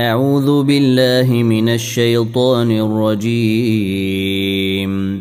أعوذ بالله من الشيطان الرجيم.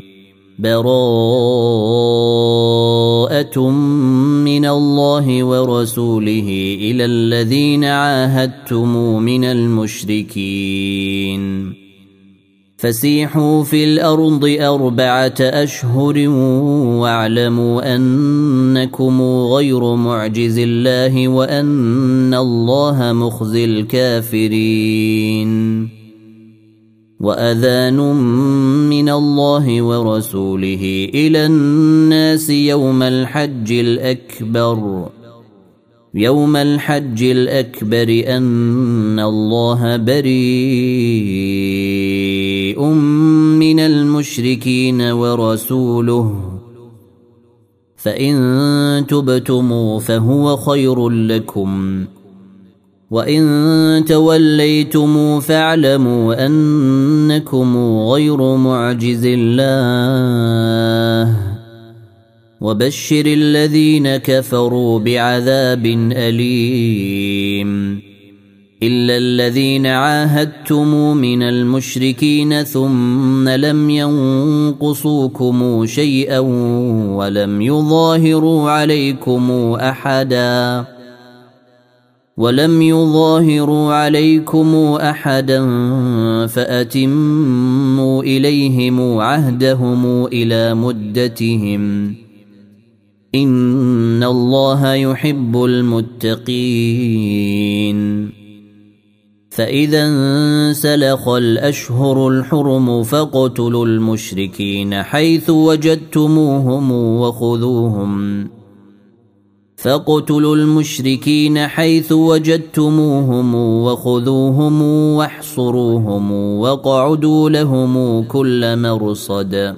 براءة من الله ورسوله إلى الذين عاهدتم من المشركين فسيحوا في الأرض 4 أشهر واعلموا أنكم غير معجز الله وأن الله مخزي الكافرين. وأذان من الله ورسوله إلى الناس يوم الحج الأكبر أن الله بريء من المشركين ورسوله فإن تبتم فهو خير لكم وإن توليتم فاعلموا أنكم غير معجز الله وبشر الذين كفروا بعذاب أليم. إلا الذين عاهدتم من المشركين ثم لم ينقصوكم شيئا ولم يظاهروا عليكم أحدا فأتموا إليهم عهدهم إلى مدتهم إن الله يحب المتقين. فإذا انسلخ الأشهر الحرم فاقتلوا المشركين حيث وجدتموهم وخذوهم واحصروهم واقعدوا لهم كل مرصد.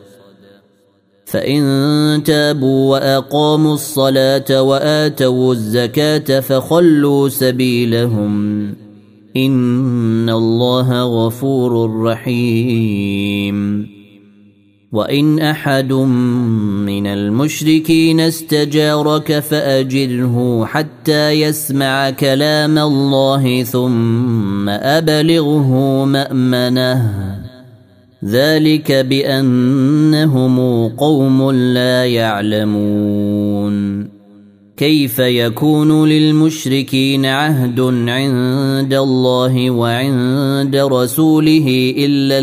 فإن تابوا وأقاموا الصلاة وآتوا الزكاة فخلوا سبيلهم إن الله غفور رحيم. وإن أحد من المشركين استجارك فأجره حتى يسمع كلام الله ثم أبلغه مأمنه ذلك بأنهم قوم لا يعلمون. كيف يكون للمشركين عهد عند الله وعند رسوله إلا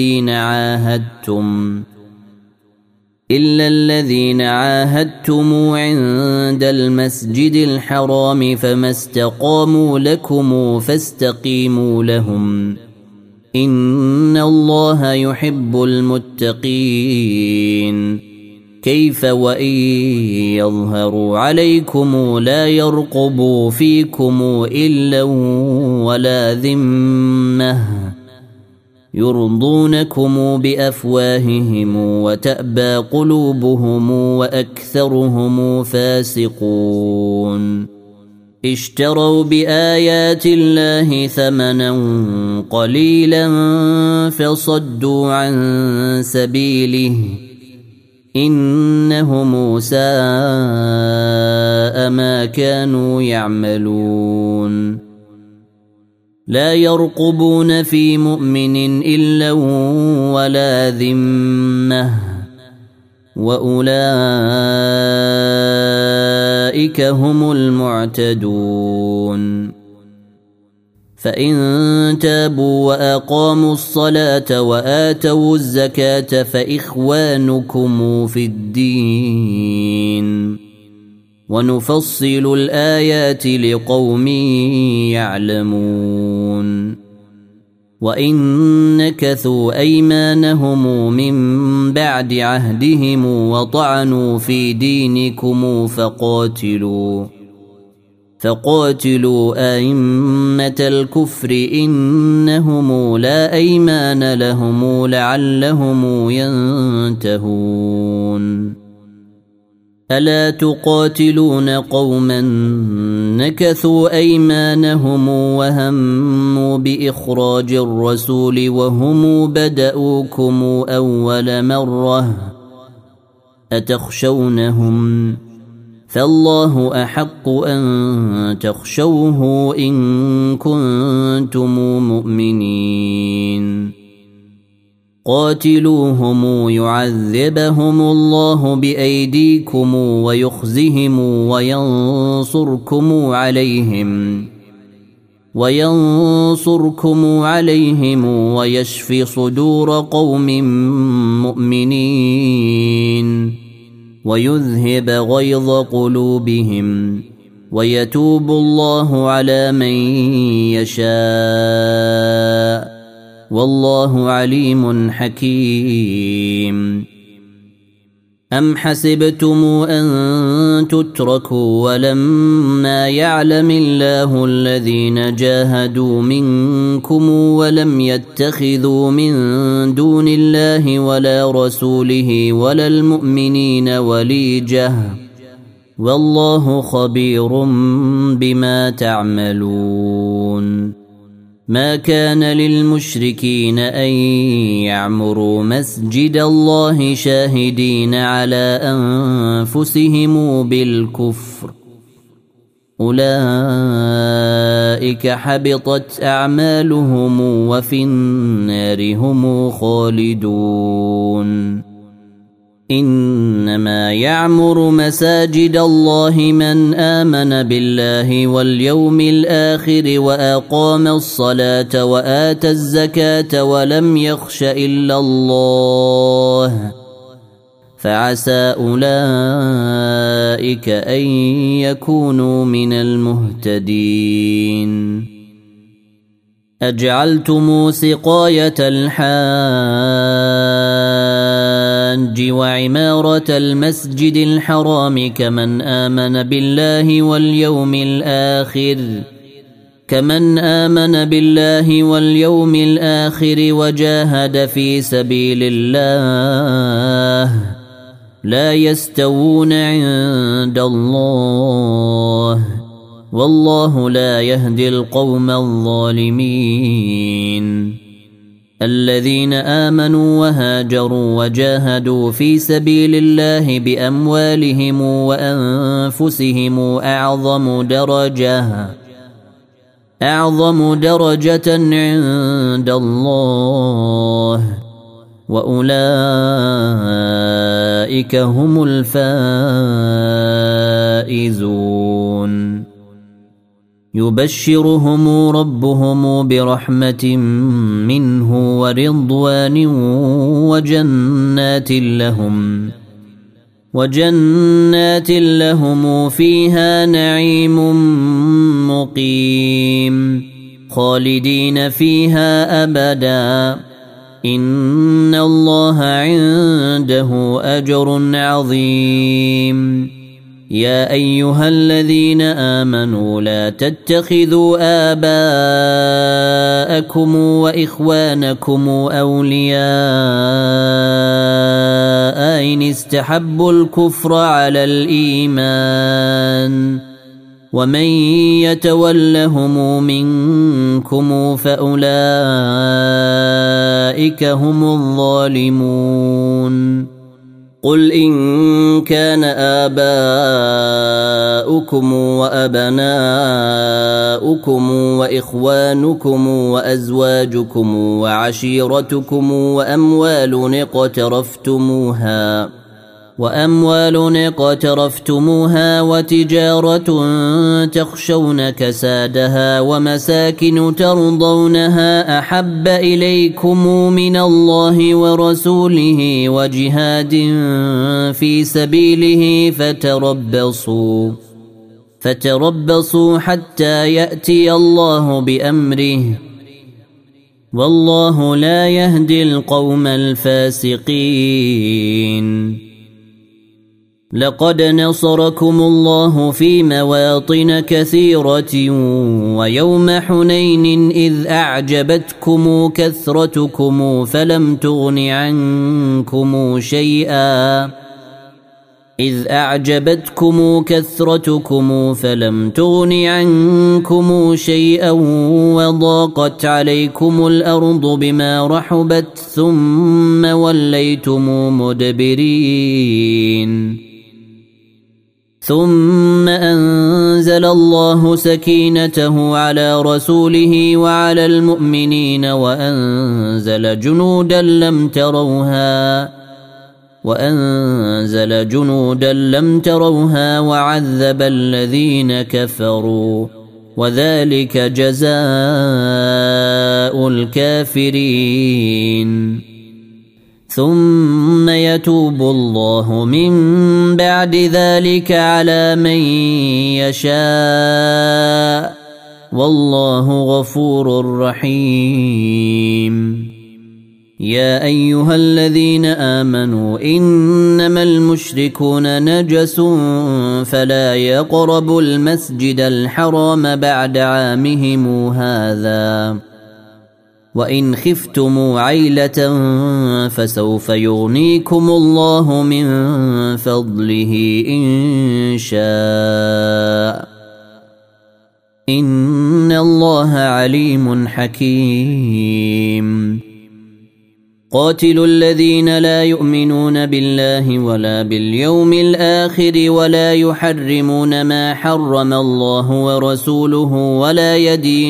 الذين عاهدتم عند المسجد الحرام فما استقاموا لكم فاستقيموا لهم إن الله يحب المتقين. كيف وإن يظهروا عليكم لا يرقبوا فيكم إلا ولا ذمة يرضونكم بأفواههم وتأبى قلوبهم وأكثرهم فاسقون. اشتروا بآيات الله ثمنا قليلا فصدوا عن سبيله إنهم ساء ما كانوا يعملون. لا يرقبون في مؤمن إلا ولا ذمة وأولئك هم المعتدون. فإن تابوا وأقاموا الصلاة وآتوا الزكاة فإخوانكم في الدين ونفصل الآيات لقوم يعلمون. وإن نكثوا أيمانهم من بعد عهدهم وطعنوا في دينكم فقاتلوا أئمة الكفر إنهم لا أيمان لهم لعلهم ينتهون. ألا تقاتلون قوما نكثوا أيمانهم وهموا بإخراج الرسول وهم بدأوكم أول مرة أتخشونهم فالله أحق أن تخشوه إن كنتم مؤمنين قاتلوهم يعذبهم الله بأيديكم ويخزهم وينصركم عليهم ويشف صدور قوم مؤمنين ويذهب غيظ قلوبهم ويتوب الله على من يشاء والله عليم حكيم أم حسبتم أن تتركوا ولما يعلم الله الذين جاهدوا منكم ولم يتخذوا من دون الله ولا رسوله ولا المؤمنين وليجة والله خبير بما تعملون ما كان للمشركين أن يعمروا مسجد الله شاهدين على أنفسهم بالكفر أولئك حبطت أعمالهم وفي النار هم خالدون إنما يعمر مساجد الله من آمن بالله واليوم الآخر وأقام الصلاة وآتى الزكاة ولم يخش إلا الله فعسى أولئك أن يكونوا من المهتدين أجعلتم سقاية الحاج وعمارة المسجد الحرام كمن آمن بالله واليوم الآخر وجاهد في سبيل الله لا يستوون عند الله والله لا يهدي القوم الظالمين الذين آمنوا وهاجروا وجاهدوا في سبيل الله بأموالهم وأنفسهم أعظم درجة عند الله وأولئك هم الفائزون يبشرهم ربهم برحمة منه ورضوان وجنات لهم فيها نعيم مقيم خالدين فيها أبدا إن الله عنده أجر عظيم يا أيها الذين آمنوا لا تتخذوا آباءكم وإخوانكم أولياء إن استحبوا الكفر على الإيمان ومن يتولهم منكم فأولئك هم الظالمون قل إن كان آباؤكم وأبناؤكم وإخوانكم وأزواجكم وعشيرتكم وأموال اقترفتموها وتجارة تخشون كسادها ومساكن ترضونها أحب إليكم من الله ورسوله وجهاد في سبيله فتربصوا حتى يأتي الله بأمره والله لا يهدي القوم الفاسقين لقد نصركم الله في مواطن كثيرة ويوم حنين إذ أعجبتكم كثرتكم فلم تغن عنكم شيئا وضاقت عليكم الأرض بما رحبت ثم وليتم مدبرين ثم أنزل الله سكينته على رسوله وعلى المؤمنين وأنزل جنودا لم تروها وعذب الذين كفروا وذلك جزاء الكافرين ثم يتوب الله من بعد ذلك على من يشاء والله غفور رحيم يا أيها الذين آمنوا إنما المشركون نجس فلا يقربوا المسجد الحرام بعد عامهم هذا وإن خفتم عيلة فسوف يغنيكم الله من فضله إن شاء إن الله عليم حكيم قاتلوا الذين لا يؤمنون بالله ولا باليوم الآخر ولا يحرمون ما حرم الله ورسوله ولا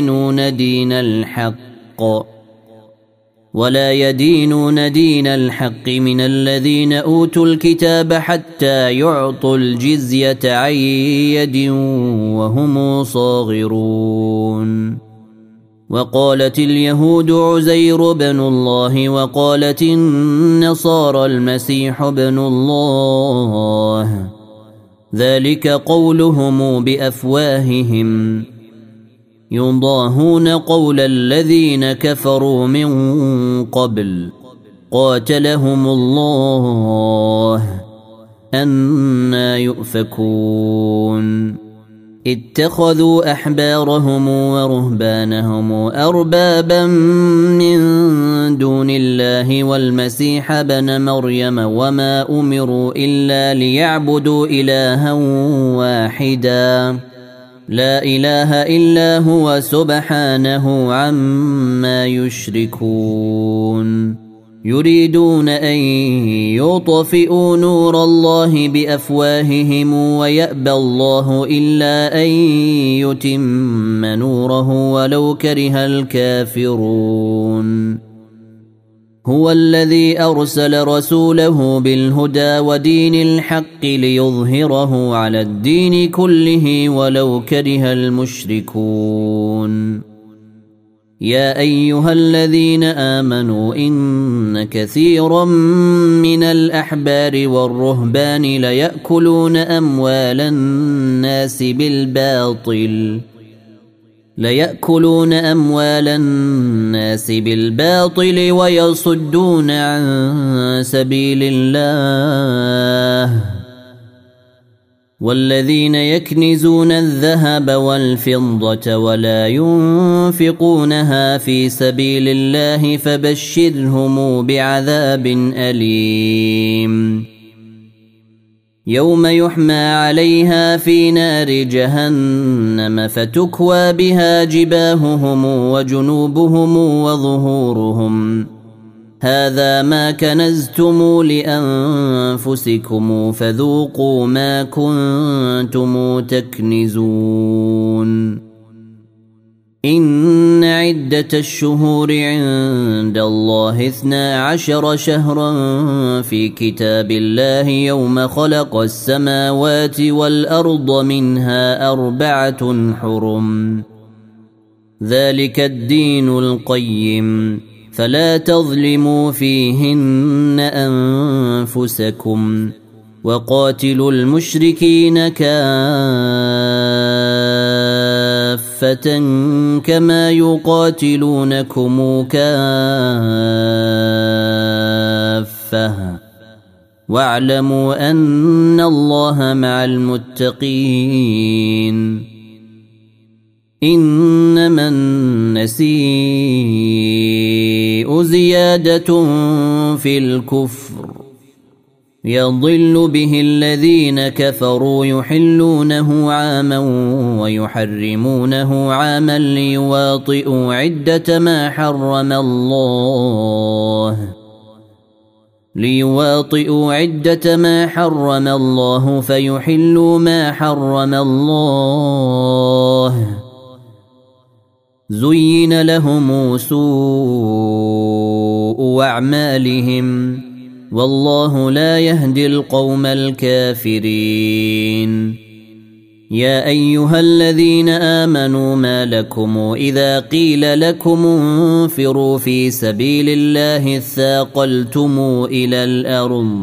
يدينون دين الحق من الذين أوتوا الكتاب حتى يعطوا الجزية عن يد وهم صاغرون وقالت اليهود عزير بن الله وقالت النصارى المسيح ابن الله ذلك قولهم بأفواههم يضاهون قول الذين كفروا من قبل قاتلهم الله أنى يؤفكون اتخذوا أحبارهم ورهبانهم أربابا من دون الله والمسيح ابن مريم وما أمروا إلا ليعبدوا إلها واحدا لا إله إلا هو سبحانه عما يشركون يريدون أن يطفئوا نور الله بأفواههم ويأبى الله إلا أن يتم نوره ولو كره الكافرون هو الذي أرسل رسوله بالهدى ودين الحق ليظهره على الدين كله ولو كره المشركون يا أيها الذين آمنوا إن كثيرا من الأحبار والرهبان ليأكلون أموال الناس بالباطل ويصدون عن سبيل الله والذين يكنزون الذهب والفضة ولا ينفقونها في سبيل الله فبشرهم بعذاب أليم يوم يحمى عليها في نار جهنم فتكوى بها جباههم وجنوبهم وظهورهم هذا ما كنزتم لأنفسكم فذوقوا ما كنتم تكنزون إن عدة الشهور عند الله 12 شهرا في كتاب الله يوم خلق السماوات والأرض منها 4 حرم ذلك الدين القيم فلا تظلموا فيهن أنفسكم وقاتلوا المشركين كافة كما يقاتلونكم كافة واعلموا أن الله مع المتقين إنما النسيء زيادة في الكفر يضل به الذين كفروا يحلونه عاما ويحرمونه عاما ليواطئوا عدة ما حرم الله ليواطئوا عدة ما حرم الله فيحلوا ما حرم الله زين لهم سوء أعمالهم والله لا يهدي القوم الكافرين. يا أيها الذين آمنوا ما لكم إذا قيل لكم انفروا في سبيل الله اثاقلتم إلى الأرض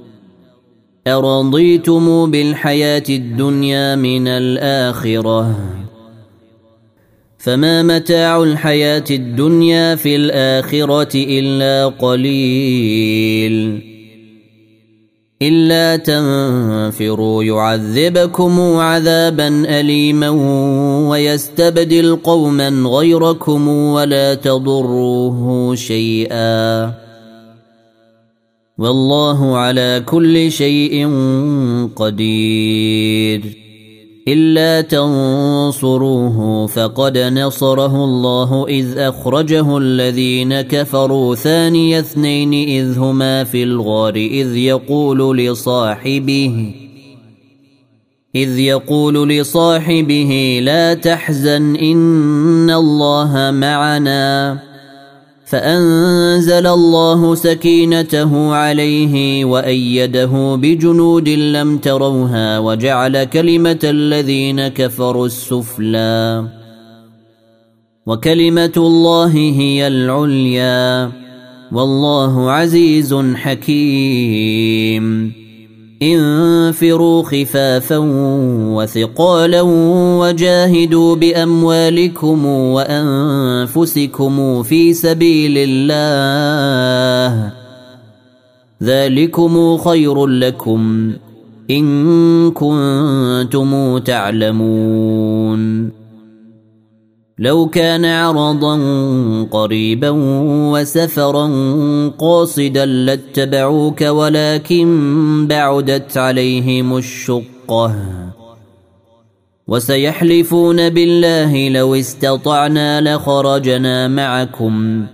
أرضيتم بالحياة الدنيا من الآخرة فما متاع الحياة الدنيا في الآخرة إلا قليل إلا تنفروا يعذبكم عذابا أليما ويستبدل قوما غيركم ولا تضروه شيئا والله على كل شيء قدير. إلا تنصروه فقد نصره الله إذ أخرجه الذين كفروا ثاني اثنين إذ هما في الغار إذ يقول لصاحبه لا تحزن إن الله معنا فأنزل الله سكينته عليه وأيده بجنود لم تروها وجعل كلمة الذين كفروا السفلى وكلمة الله هي العليا والله عزيز حكيم. انفروا خفافا وثقالا وجاهدوا بأموالكم وأنفسكم في سبيل الله ذلكم خير لكم إن كنتم تعلمون. لو كان عرضا قريبا وسفرا قاصدا لاتبعوك ولكن بعدت عليهم الشقة وسيحلفون بالله لو استطعنا لخرجنا معكم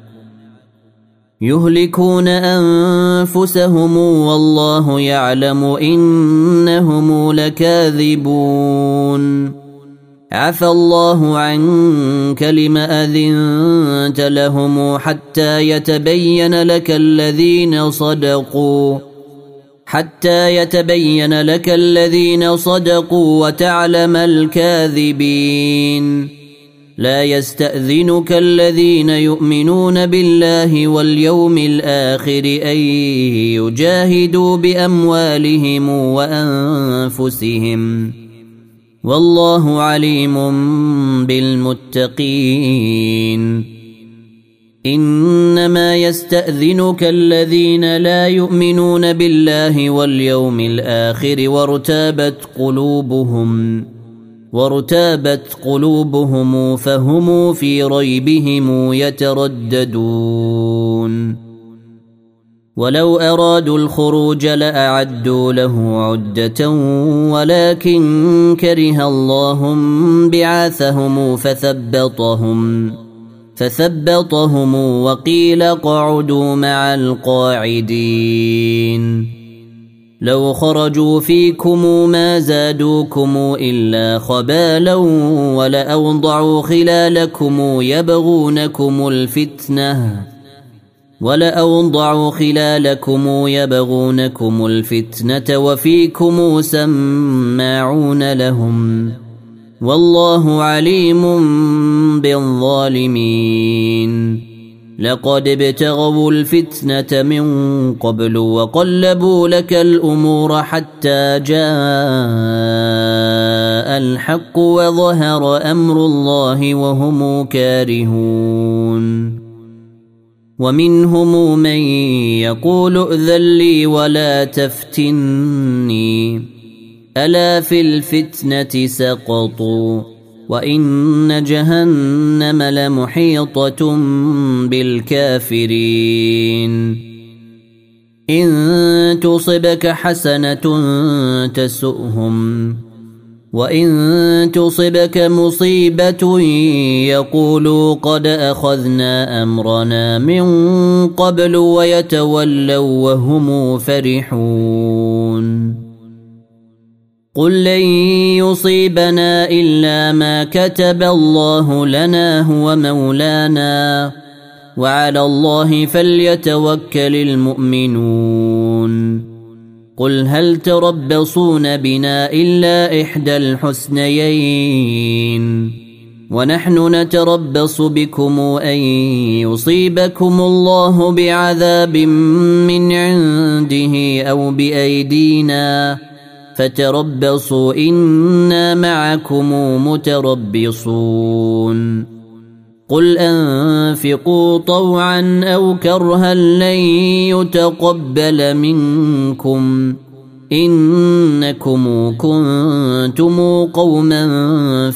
يهلكون أنفسهم والله يعلم إنهم لكاذبون. عفى الله عنك لما أذنت لهم حتى يتبين لك الذين صدقوا وتعلم الكاذبين. لا يستأذنك الذين يؤمنون بالله واليوم الآخر أن يجاهدوا بأموالهم وأنفسهم والله عليم بالمتقين. إنما يستأذنك الذين لا يؤمنون بالله واليوم الآخر وارتابت قلوبهم فهم في ريبهم يترددون. ولو أرادوا الخروج لأعدوا له عدة ولكن كره الله بعاثهم فثبطهم وقيل اقعدوا مع القاعدين. لو خرجوا فيكم ما زادوكم إلا خبالا ولأوضعوا خلالكم يبغونكم الفتنة وفيكم سماعون لهم والله عليم بالظالمين. لقد ابتغوا الفتنة من قبل وقلبوا لك الأمور حتى جاء الحق وظهر أمر الله وهم كارهون. ومنهم من يقول ائذن لي ولا تفتني ألا في الفتنة سقطوا وإن جهنم لمحيطة بالكافرين. إن تصبك حسنة تسؤهم وإن تصبك مصيبة يقولوا قد أخذنا أمرنا من قبل ويتولوا وهم فرحون قل لن يصيبنا إلا ما كتب الله لنا هو مولانا وعلى الله فليتوكل المؤمنون قل هل تربصون بنا إلا إحدى الحسنيين ونحن نتربص بكم أن يصيبكم الله بعذاب من عنده أو بأيدينا فتربصوا إنا معكم متربصون قل أنفقوا طوعا أو كرها لن يتقبل منكم إنكم كنتم قوما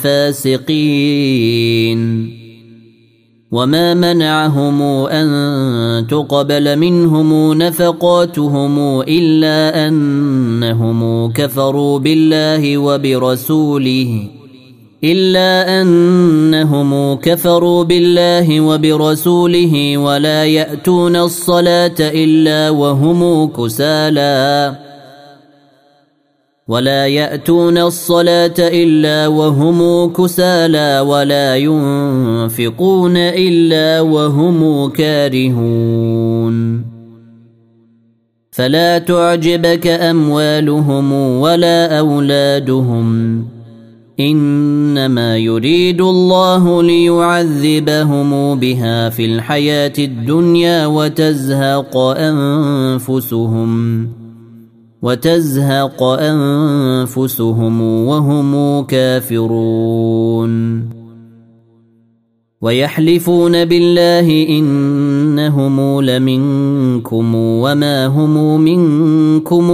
فاسقين وما منعهم أن تقبل منهم نفقاتهم إلا أنهم كفروا بالله وبرسوله ولا يأتون الصلاة إلا وهم كسالى ولا ينفقون إلا وهم كارهون فلا تعجبك أموالهم ولا أولادهم إنما يريد الله ليعذبهم بها في الحياة الدنيا وتزهق أنفسهم وهم كافرون ويحلفون بالله إنهم لمنكم وما هم منكم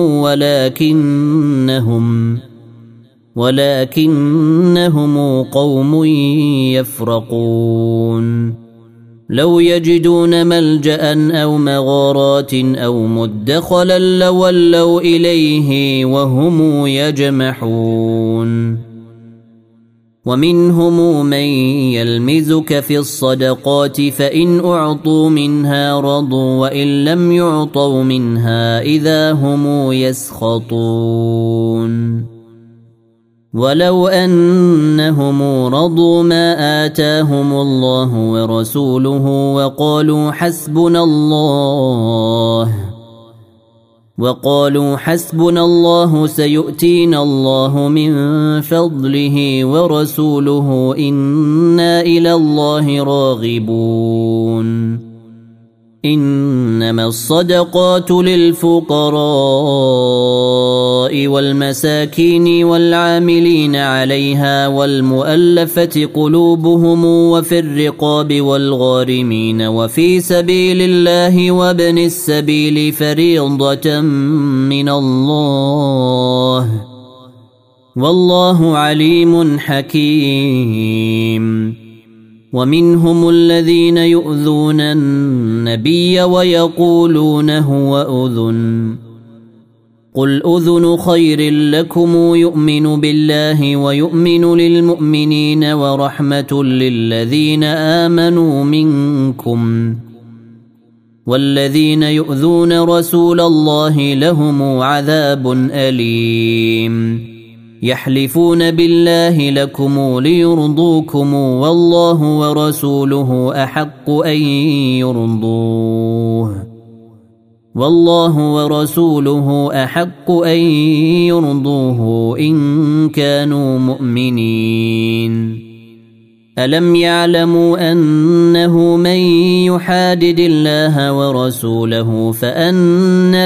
ولكنهم قوم يفرقون لو يجدون ملجأ أو مغارات أو مدخلا لولوا إليه وهم يجمحون ومنهم من يلمزك في الصدقات فإن أعطوا منها رضوا وإن لم يعطوا منها إذا هم يسخطون ولو أنهم رضوا ما آتاهم الله ورسوله وقالوا حسبنا الله سيؤتينا الله من فضله ورسوله إنا إلى الله راغبون إنما الصدقات للفقراء والمساكين والعاملين عليها والمؤلفة قلوبهم وفي الرقاب والغارمين وفي سبيل الله وابن السبيل فريضة من الله والله عليم حكيم ومنهم الذين يؤذون النبي ويقولون هو أذن قل أذن خير لكم يؤمن بالله ويؤمن للمؤمنين ورحمة للذين آمنوا منكم والذين يؤذون رسول الله لهم عذاب أليم يحلفون بالله لكم ليرضوكم والله ورسوله أحق أن يرضوه إن كانوا مؤمنين ألم يعلموا أنه من يحادد الله ورسوله فأن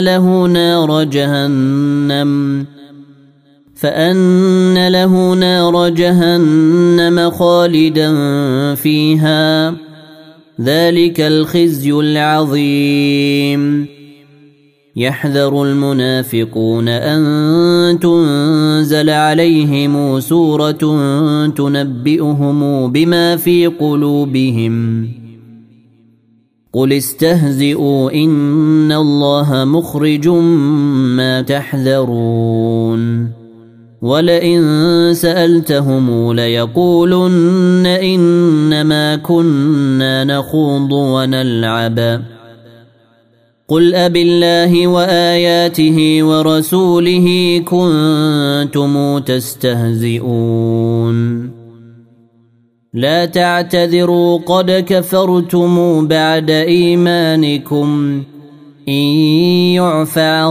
له نار جهنم خالدا فيها ذلك الخزي العظيم يحذر المنافقون أن تنزل عليهم سورة تنبئهم بما في قلوبهم قل استهزئوا إن الله مخرج ما تحذرون ولئن سألتهم ليقولن إنما كنا نخوض ونلعب قل أبالله وآياته ورسوله كنتم تستهزئون لا تعتذروا قد كفرتم بعد إيمانكم إن يعف عن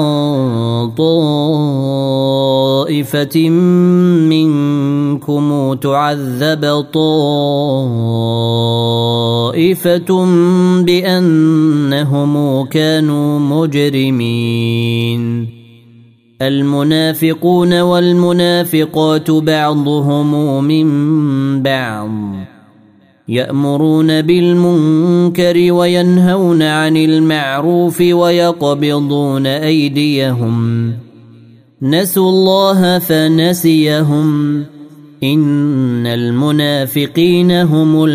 طائفة منكم تعذب طائفة بأنهم كانوا مجرمين المنافقون والمنافقات بعضهم من بعض يأمرون بالمنكر وينهون عن المعروف ويقبضون أيديهم نسوا الله فنسيهم إن المنافقين هم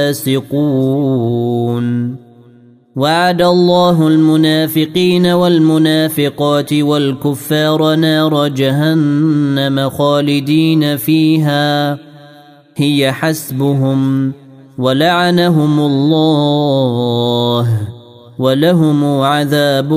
الفاسقون وعد الله المنافقين والمنافقات والكفار نار جهنم خالدين فيها هي حسبهم ولعنهم الله ولهم عذاب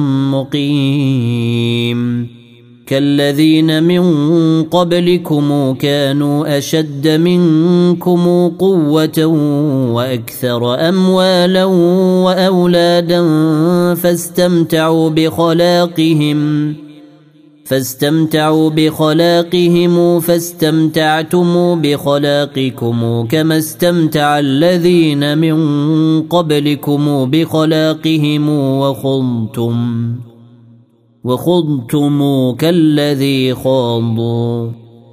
مقيم كالذين من قبلكم كانوا أشد منكم قوة وأكثر أموالا وأولادا فاستمتعوا بخلاقهم فاستمتعتم بخلاقكم كما استمتع الذين من قبلكم بخلاقهم وخضتم كالذي خاضوا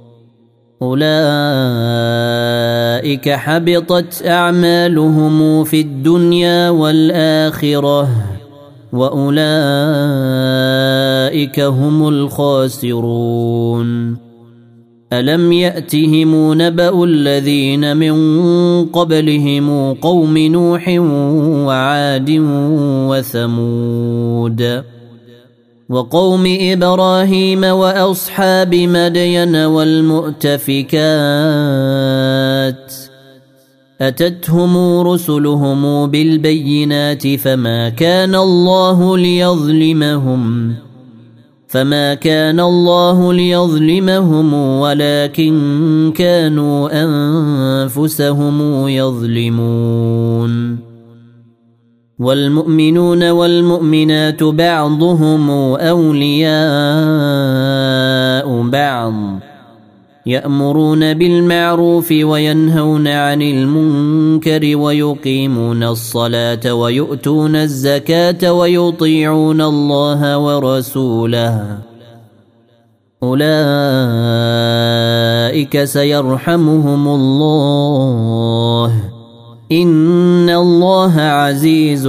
أولئك حبطت أعمالهم في الدنيا والآخرة وأولئك هم الخاسرون ألم يأتهم نبأ الذين من قبلهم قوم نوح وعاد وثمود وقوم إبراهيم وأصحاب مدين والمؤتفكات أتتهم رسلهم بالبينات فما كان الله ليظلمهم ولكن كانوا أنفسهم يظلمون والمؤمنون والمؤمنات بعضهم أولياء بعض يأمرون بالمعروف وينهون عن المنكر ويقيمون الصلاة ويؤتون الزكاة ويطيعون الله ورسوله أولئك سيرحمهم الله إن الله عزيز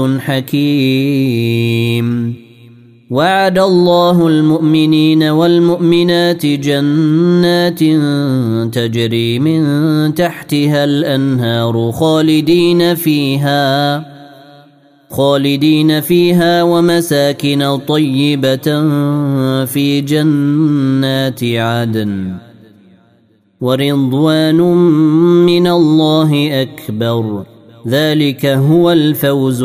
حكيم وعد الله المؤمنين والمؤمنات جنات تجري من تحتها الأنهار خالدين فيها ومساكن طيبة في جنات عدن ورضوان من الله أكبر ذلك هو الفوز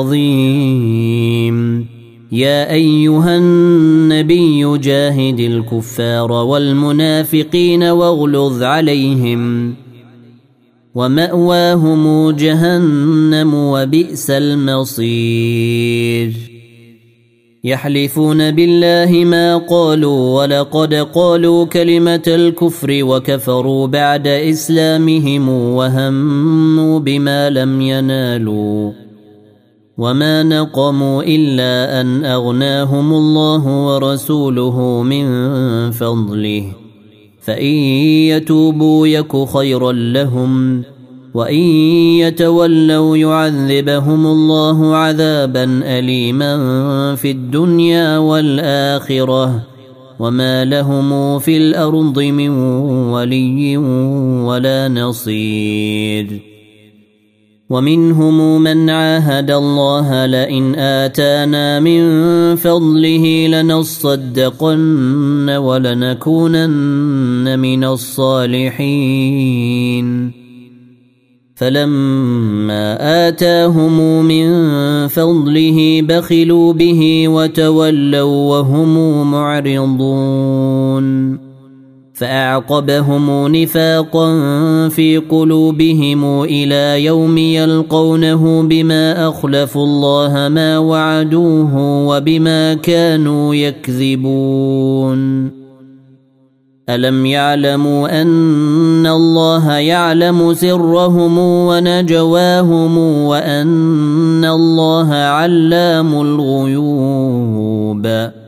العظيم يا أيها النبي جاهد الكفار والمنافقين واغلظ عليهم ومأواهم جهنم وبئس المصير يحلفون بالله ما قالوا ولقد قالوا كلمة الكفر وكفروا بعد إسلامهم وهموا بما لم ينالوا وما نقموا إلا أن أغناهم الله ورسوله من فضله فإن يتوبوا يك خيرا لهم وإن يتولوا يعذبهم الله عذابا أليما في الدنيا والآخرة وما لهم في الأرض من ولي ولا نصير ومنهم من عاهد الله لئن آتانا من فضله لنصدقن ولنكونن من الصالحين فلما آتاهم من فضله بخلوا به وتولوا وهم معرضون فأعقبهم نفاقا في قلوبهم إلى يوم يلقونه بما أخلفوا الله ما وعدوه وبما كانوا يكذبون ألم يعلموا أن الله يعلم سرهم ونجواهم وأن الله علام الغيوب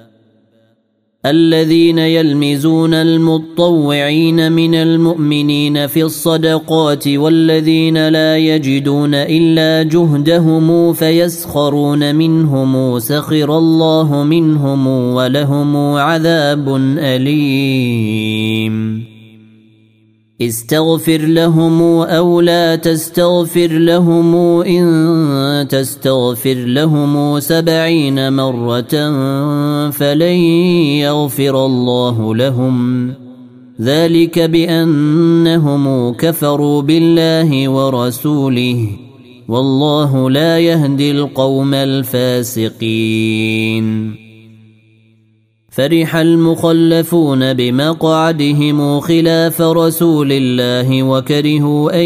الذين يلمزون المطوعين من المؤمنين في الصدقات والذين لا يجدون إلا جهدهم فيسخرون منهم سخر الله منهم ولهم عذاب أليم استغفر لهم أو لا تستغفر لهم إن تستغفر لهم 70 مرة فلن يغفر الله لهم ذلك بأنهم كفروا بالله ورسوله والله لا يهدي القوم الفاسقين فرح المخلفون بمقعدهم خلاف رسول الله وكرهوا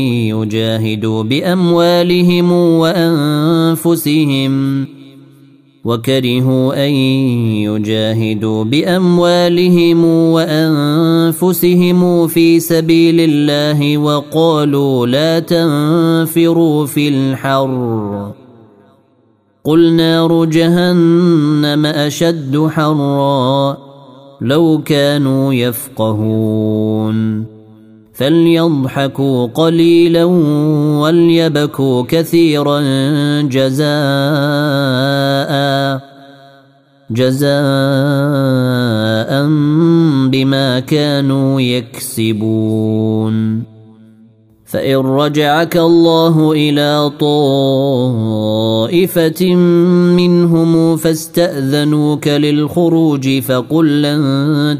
أن يجاهدوا بأموالهم وأنفسهم في سبيل الله وقالوا لا تنفروا في الحر قل نار جهنم أشد حرا لو كانوا يفقهون فليضحكوا قليلا وليبكوا كثيرا جزاء بما كانوا يكسبون فإن رجعك الله إلى طائفة منهم فاستأذنوك للخروج فقل لن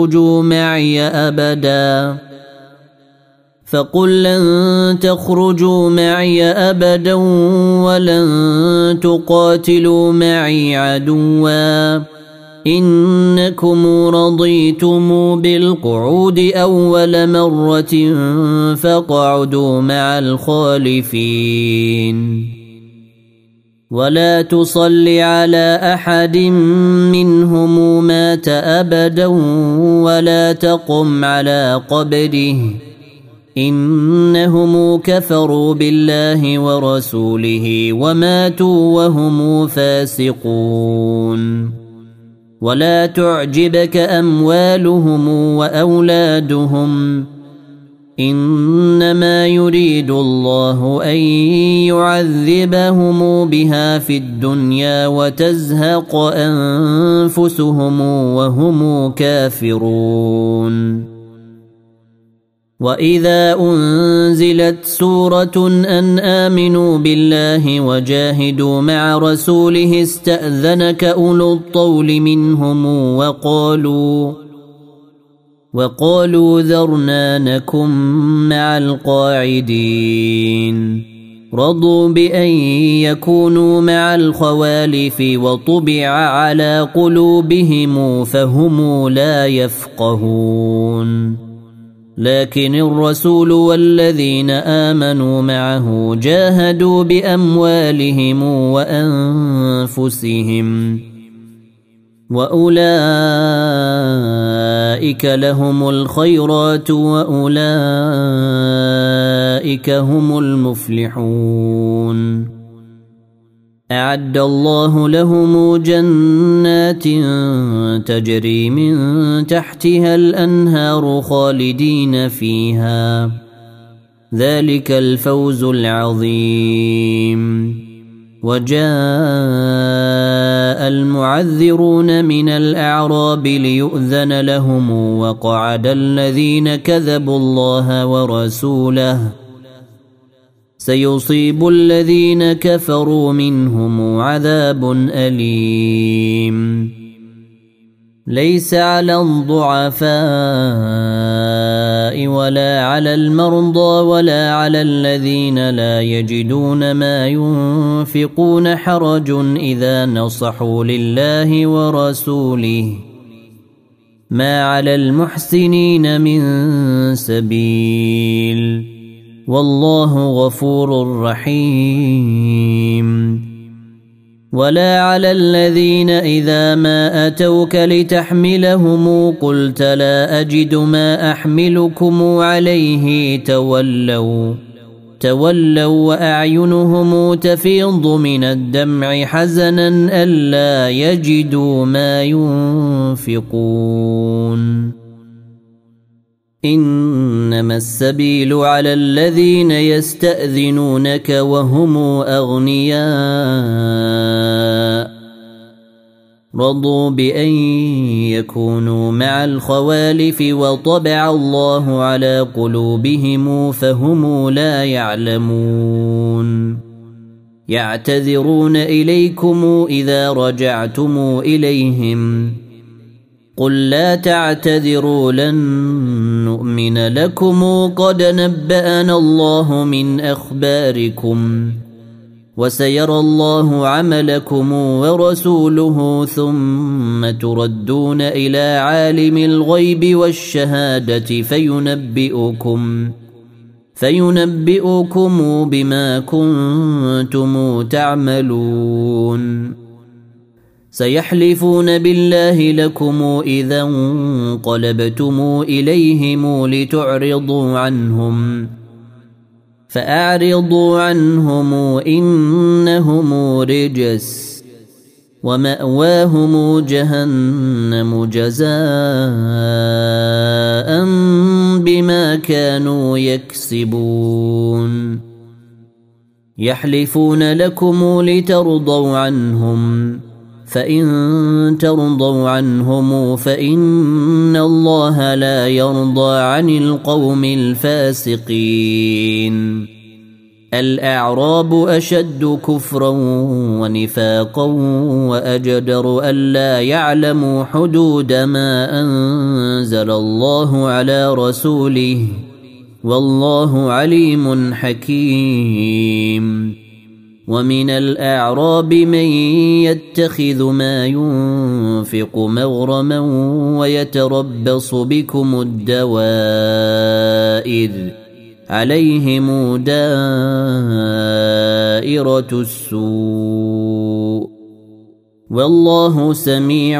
تخرجوا معي أبدا ولن تقاتلوا معي عدوا إنكم رضيتم بالقعود أول مرة فاقعدوا مع الخالفين ولا تصل على أحد منهم مات أبدا ولا تقم على قبره إنهم كفروا بالله ورسوله وماتوا وهم فاسقون ولا تعجبك أموالهم وأولادهم إنما يريد الله أن يعذبهم بها في الدنيا وتزهق أنفسهم وهم كافرون وإذا أنزلت سورة أن آمنوا بالله وجاهدوا مع رسوله استأذنك أولو الطول منهم وقالوا ذرنا نكن مع القاعدين رضوا بأن يكونوا مع الخوالف وطبع على قلوبهم فهم لا يفقهون لكن الرسول والذين آمنوا معه جاهدوا بأموالهم وأنفسهم وأولئك لهم الخيرات وأولئك هم المفلحون أعد الله لهم جنات تجري من تحتها الأنهار خالدين فيها ذلك الفوز العظيم وجاء المعذرون من الأعراب ليؤذن لهم وقعد الذين كذبوا الله ورسوله سيصيب الذين كفروا منهم عذاب أليم ليس على الضعفاء ولا على المرضى ولا على الذين لا يجدون ما ينفقون حرج إذا نصحوا لله ورسوله ما على المحسنين من سبيل والله غفور رحيم ولا على الذين إذا ما أتوك لتحملهم قلت لا أجد ما أحملكم عليه تولوا وأعينهم تفيض من الدمع حزنا ألا يجدوا ما ينفقون إنما السبيل على الذين يستأذنونك وهم أغنياء رضوا بأن يكونوا مع الخوالف وطبع الله على قلوبهم فهم لا يعلمون يعتذرون إليكم إذا رجعتم إليهم قل لا تعتذروا لن نؤمن لكم قد نبأنا الله من أخباركم وسيرى الله عملكم ورسوله ثم تردون إلى عالم الغيب والشهادة فينبئكم بما كنتم تعملون سيحلفون بالله لكم إذا انقلبتم إليهم لتعرضوا عنهم فأعرضوا عنهم إنهم رجس ومأواهم جهنم جزاء بما كانوا يكسبون يحلفون لكم لترضوا عنهم فإن ترضوا عنهم فإن الله لا يرضى عن القوم الفاسقين الأعراب أشد كفرا ونفاقا وأجدر ألا يعلموا حدود ما أنزل الله على رسوله والله عليم حكيم ومن الأعراب من يتخذ ما ينفق مغرما ويتربص بكم الدوائر عليهم دائرة السوء والله سميع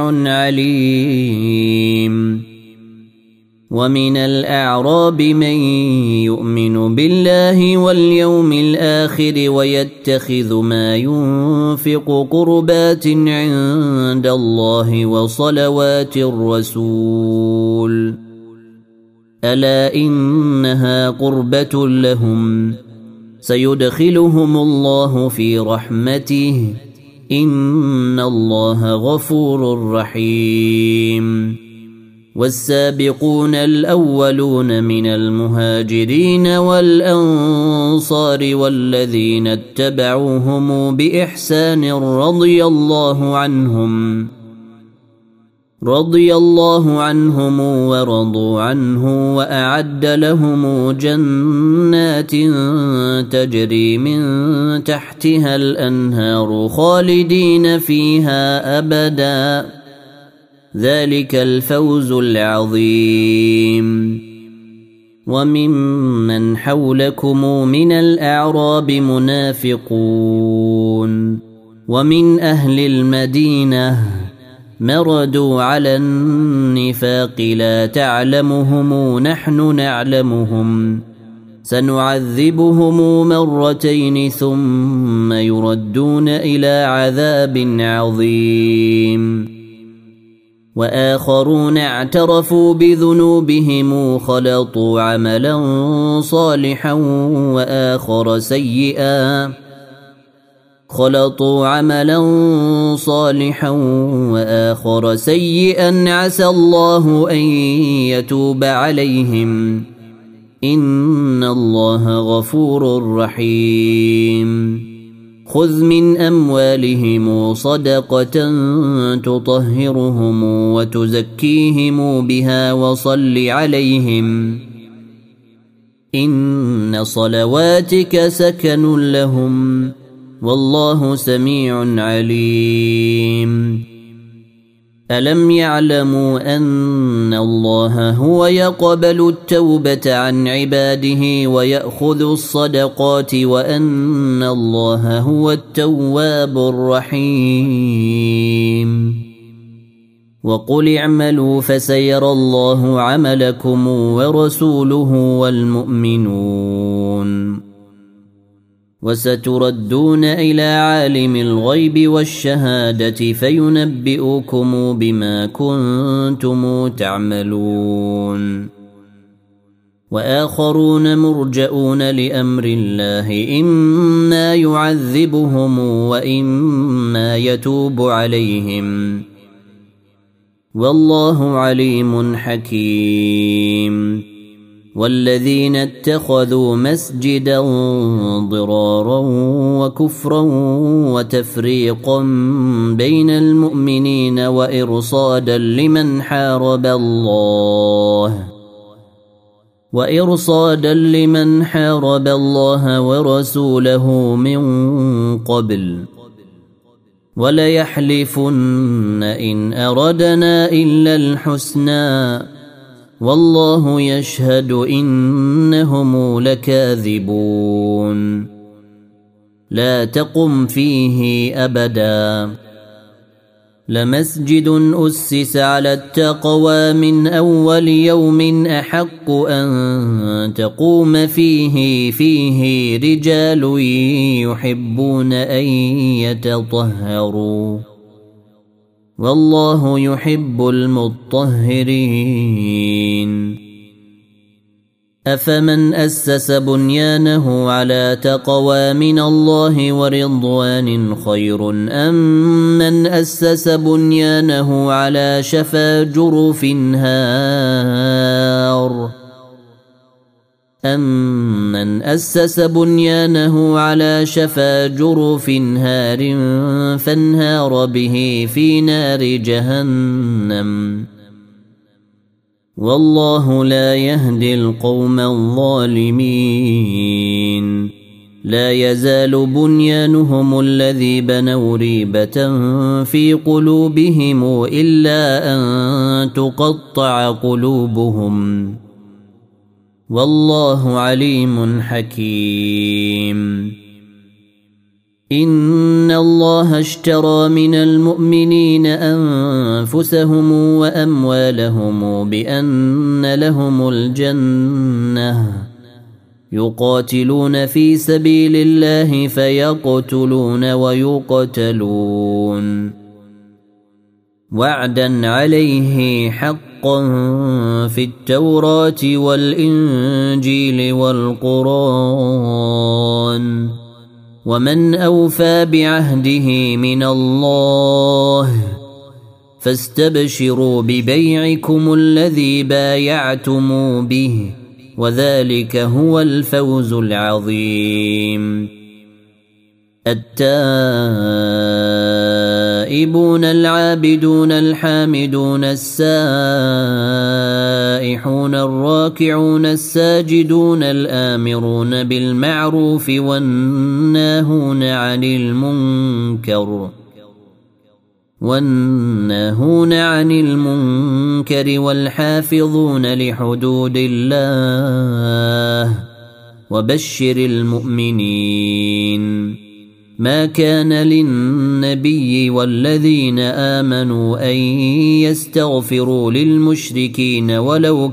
عليم ومن الأعراب من يؤمن بالله واليوم الآخر ويتخذ ما ينفق قربات عند الله وصلوات الرسول ألا إنها قربة لهم سيدخلهم الله في رحمته إن الله غفور رحيم والسابقون الأولون من المهاجرين والأنصار والذين اتبعوهم بإحسان رضي الله عنهم ورضوا عنه وأعد لهم جنات تجري من تحتها الأنهار خالدين فيها أبدا ذلك الفوز العظيم وممن حولكم من الأعراب منافقون ومن أهل المدينة مردوا على النفاق لا تعلمهم نحن نعلمهم سنعذبهم مرتين ثم يردون إلى عذاب عظيم وآخرون اعترفوا بذنوبهم خلطوا عملا صالحا وآخر سيئا عسى الله أن يتوب عليهم إن الله غفور رحيم خذ من أموالهم صدقة تطهرهم وتزكيهم بها وصل عليهم إن صلواتك سكن لهم والله سميع عليم ألم يعلموا أن الله هو يقبل التوبة عن عباده ويأخذ الصدقات وأن الله هو التواب الرحيم وقل اعملوا فسيرى الله عملكم ورسوله والمؤمنون وستردون إلى عالم الغيب والشهادة فينبئكم بما كنتم تعملون وآخرون مرجئون لأمر الله إما يعذبهم وإما يتوب عليهم والله عليم حكيم والذين اتخذوا مسجدا ضرارا وكفرا وتفريقا بين المؤمنين وإرصادا لمن حارب الله ورسوله من قبل وليحلفن إن أردنا إلا الحسنى والله يشهد إنهم لكاذبون لا تقم فيه أبدا لمسجد أسس على التقوى من أول يوم أحق أن تقوم فيه رجال يحبون أن يتطهروا والله يحب المطهرين أفمن أسس بنيانه على تقوى من الله ورضوان خير أم من أسس بنيانه على شفا جرف هار أمن أسس بنيانه على شفا جرف هار فانهار به في نار جهنم والله لا يهدي القوم الظالمين لا يزال بنيانهم الذي بنوا ريبة في قلوبهم إلا أن تقطع قلوبهم والله عليم حكيم إن الله اشترى من المؤمنين أنفسهم وأموالهم بأن لهم الجنة يقاتلون في سبيل الله فيقتلون ويقتلون وعدا عليه حقا في التوراة والإنجيل والقرآن ومن أوفى بعهده من الله فاستبشروا ببيعكم الذي بايعتم به وذلك هو الفوز العظيم التائبون العابدون الحامدون السائحون الراكعون الساجدون الآمرون بالمعروف والناهون عن المنكر والحافظون لحدود الله وبشر المؤمنين ما كان للنبي والذين آمنوا أن يستغفروا للمشركين ولو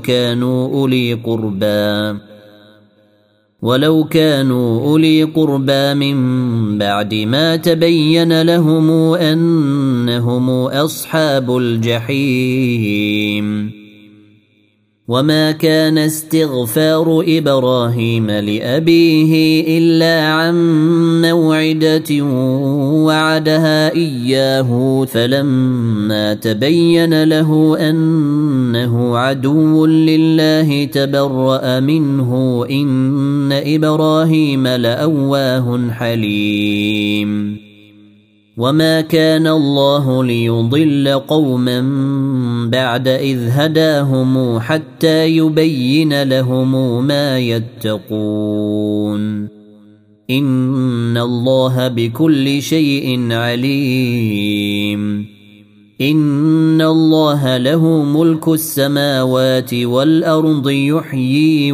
كانوا أولي قربى من بعد ما تبين لهم أنهم أصحاب الجحيم وما كان استغفار إبراهيم لأبيه إلا عن موعدة وعدها إياه فلما تبين له أنه عدو لله تبرأ منه إن إبراهيم لأواه حليم وما كان الله ليضل قوما بعد إذ هداهم حتى يبين لهم ما يتقون إن الله بكل شيء عليم إن الله له ملك السماوات والأرض يحيي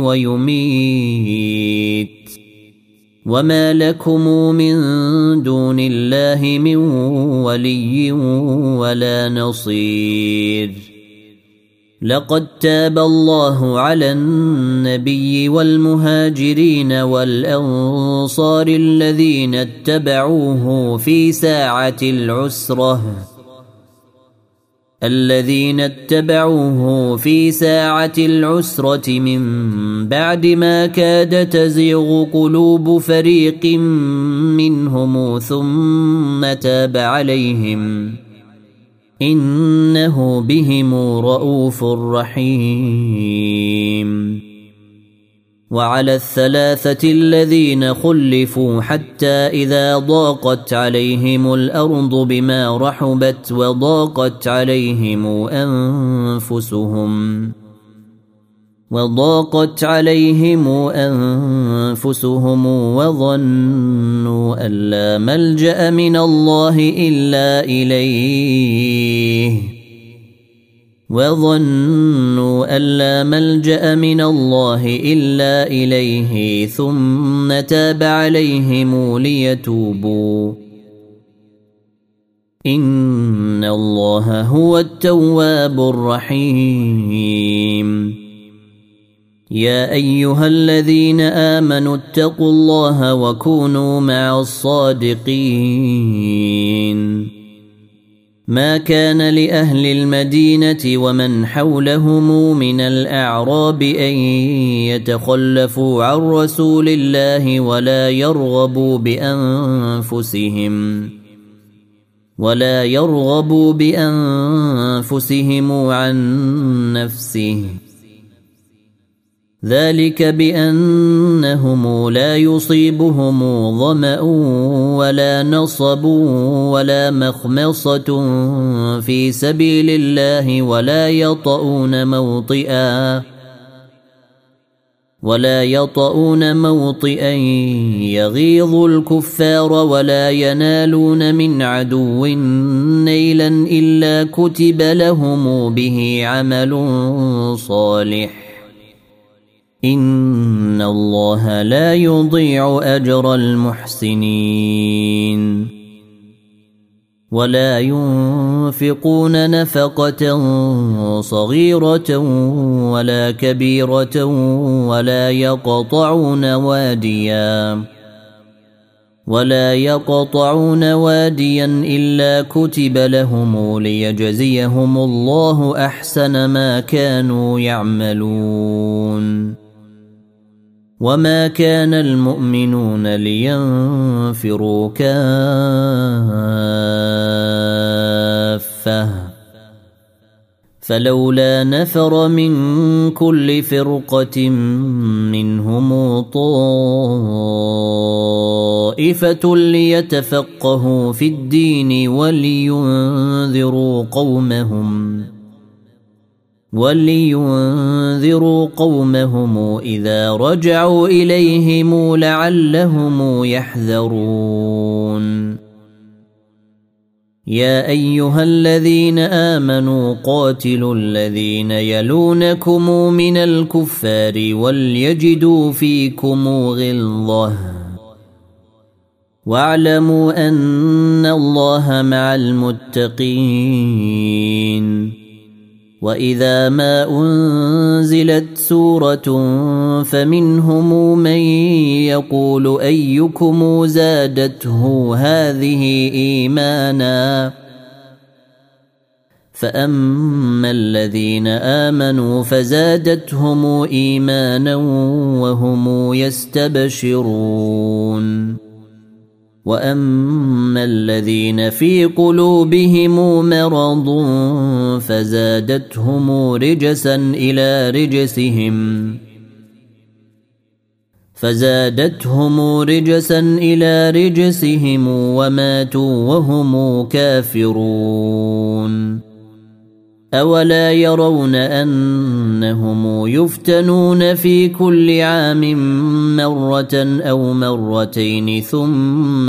ويميت وما لكم من دون الله من ولي ولا نصير لقد تاب الله على النبي والمهاجرين والأنصار الذين اتبعوه في ساعة العسرة من بعد ما كاد تزيغ قلوب فريق منهم ثم تاب عليهم إنه بهم رؤوف رحيم وعلى الثلاثة الذين خلفوا حتى إذا ضاقت عليهم الأرض بما رحبت وضاقت عليهم أنفسهم وظنوا أن لا ملجأ من الله إلا إليه ثم تاب عليهم ليتوبوا إن الله هو التواب الرحيم يا أيها الذين آمنوا اتقوا الله وكونوا مع الصادقين ما كان لأهل المدينة ومن حولهم من الأعراب أن يتخلفوا عن رسول الله ولا يرغبوا بأنفسهم عن نفسه ذلك بأنهم لا يصيبهم ظمأ ولا نصب ولا مخمصة في سبيل الله ولا يطؤون موطئا يغيظ الكفار ولا ينالون من عدو نيلا إلا كتب لهم به عمل صالح إن الله لا يضيع أجر المحسنين ولا ينفقون نفقة صغيرة ولا كبيرة ولا يقطعون واديا إلا كتب لهم ليجزيهم الله أحسن ما كانوا يعملون وما كان المؤمنون لينفروا كافة فلولا نفر من كل فرقة منهم طائفة ليتفقهوا في الدين ولينذروا قومهم إذا رجعوا إليهم لعلهم يحذرون يا أيها الذين آمنوا قاتلوا الذين يلونكم من الكفار وليجدوا فيكم غلظة واعلموا أن الله مع المتقين وإذا ما أنزلت سورة فمنهم من يقول أيكم زادته هذه إيمانا فأما الذين آمنوا فزادتهم إيمانا وهم يستبشرون وأما الذين في قلوبهم مرض فزادتهم رجسا إلى رجسهم وماتوا وهم كافرون أولا يرون أنهم يفتنون في كل عام مرة أو مرتين ثم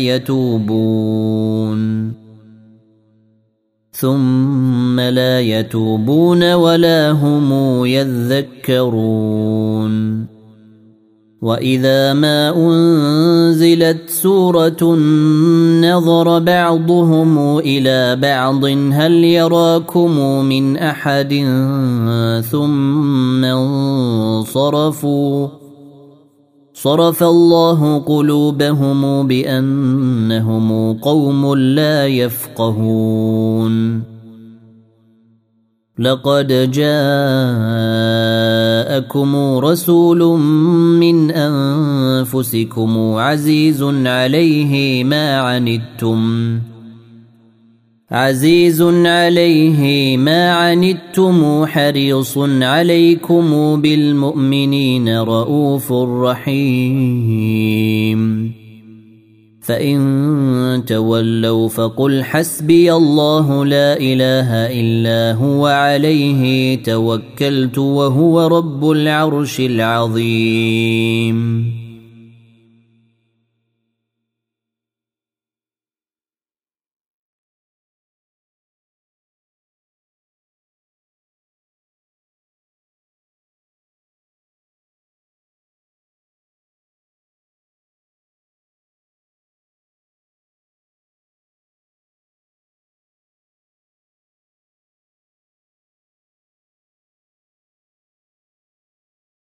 لا يتوبون ولا هم يذكرون وإذا ما أنزلت سورة نظر بعضهم إلى بعض هل يراكم من أحد ثم انصرفوا صرف الله قلوبهم بأنهم قوم لا يفقهون لقد جاءكم رسول من أنفسكم عزيز عليه ما عنتم حريص عليكم بالمؤمنين رؤوف رحيم فإن تولوا فقل حسبي الله لا إله إلا هو عليه توكلت وهو رب العرش العظيم